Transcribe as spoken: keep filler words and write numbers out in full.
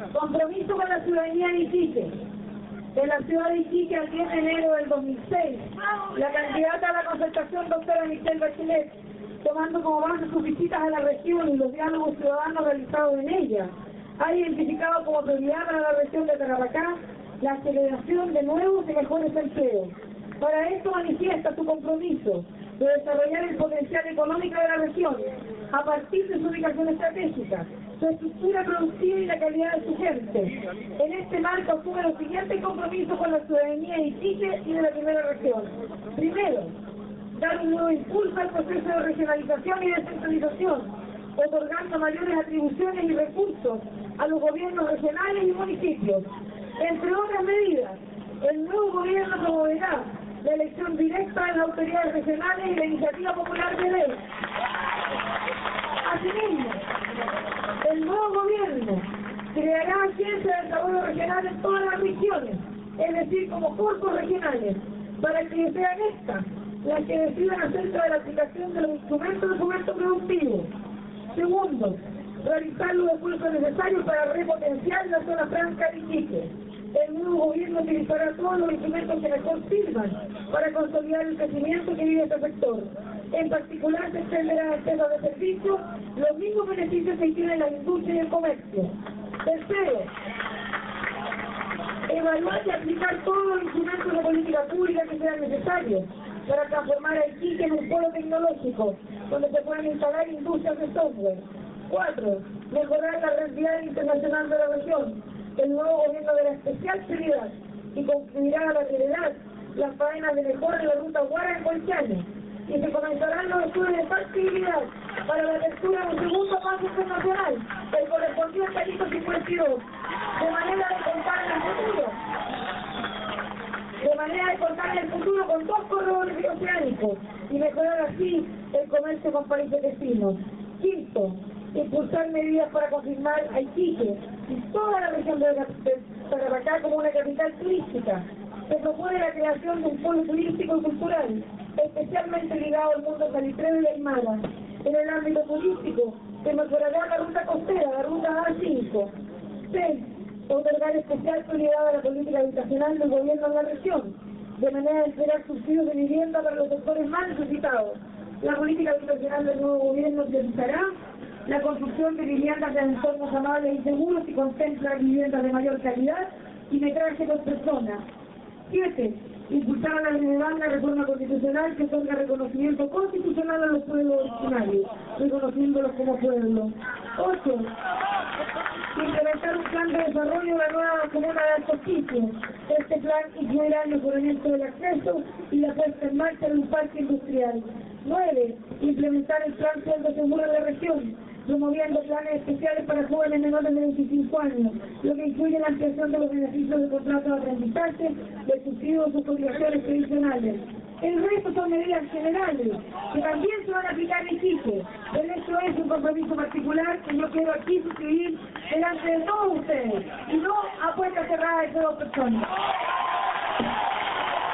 Compromiso con la ciudadanía de Iquique. En la ciudad de Iquique, el diez de enero del dos mil seis, la candidata a la concertación, doctora Michelle Bachelet, tomando como base sus visitas a la región y los diálogos ciudadanos realizados en ella, ha identificado como prioridad para la región de Tarapacá la aceleración de nuevos y mejores empleos. Para esto manifiesta su compromiso de desarrollar el potencial económico de la región a partir de su ubicación estratégica, su estructura productiva y la calidad de su gente. En este marco asume los siguientes compromisos con la ciudadanía de Iquique y de la primera región. Primero, dar un nuevo impulso al proceso de regionalización y descentralización, otorgando mayores atribuciones y recursos a los gobiernos regionales y municipios. Entre otras medidas, el nuevo gobierno promoverá la elección directa de las autoridades regionales y la iniciativa popular de ley. Asimismo, el nuevo gobierno creará agencias de desarrollo regional en todas las regiones, es decir, como cuerpos regionales, para que sean estas las que decidan acerca de la aplicación de los instrumentos de fomento productivo. Segundo, realizar los esfuerzos necesarios para repotenciar la zona franca de Iquique. El nuevo gobierno utilizará todos los instrumentos que mejor sirvan para consolidar el crecimiento que vive este sector. En particular, se extenderá a empresas de servicios los mismos beneficios que tienen la industria y el comercio. Tercero, evaluar y aplicar todos los instrumentos de política pública que sean necesarios para transformar a Iquique en un polo tecnológico, donde se puedan instalar industrias de software. Cuatro, mejorar la realidad internacional de la región. El nuevo gobierno dará especial prioridad y concluirá a la brevedad las faenas de mejora de la ruta Guara en Colchane, y se comenzarán los estudios de factibilidad para la apertura de un segundo paso internacional, el correspondiente al hito cincuenta y dos, de manera de contar en el futuro, de manera de contar en el futuro con dos corredores oceánicos y mejorar así el comercio con países vecinos. Quinto, impulsar medidas para confirmar a Iquique y toda la región de Tarapacá como una capital turística. Se propone la creación de un polo turístico y cultural, especialmente ligado al mundo salitrero y aymara. En el ámbito turístico, se mejorará la ruta costera, la ruta A cinco. Seis, otorgar especial prioridad a la política habitacional del gobierno de la región, de manera de entregar subsidios de vivienda para los sectores más necesitados. La política habitacional del nuevo gobierno priorizará la construcción de viviendas de entornos amables y seguros y contempla viviendas de mayor calidad y metraje por persona. Siete, impulsar a la relevante reforma constitucional que otorga reconocimiento constitucional a los pueblos originarios, reconociéndolos como pueblo. Ocho, implementar un plan de desarrollo de la nueva comuna de Alto Iquique. Este plan incluirá el mejoramiento del acceso y la puesta en marcha de un parque industrial. Nueve, implementar el plan Sueldo Seguro de la región, promoviendo planes especiales para jóvenes menores de veinticinco años, lo que incluye la ampliación de los beneficios de contratos de aprendizaje, de subsidios sus obligaciones previsionales. El resto son medidas generales, que también se van a aplicar en Iquique. El hecho es un compromiso particular que yo quiero aquí suscribir delante de todos ustedes, y no a puertas cerradas de dos personas.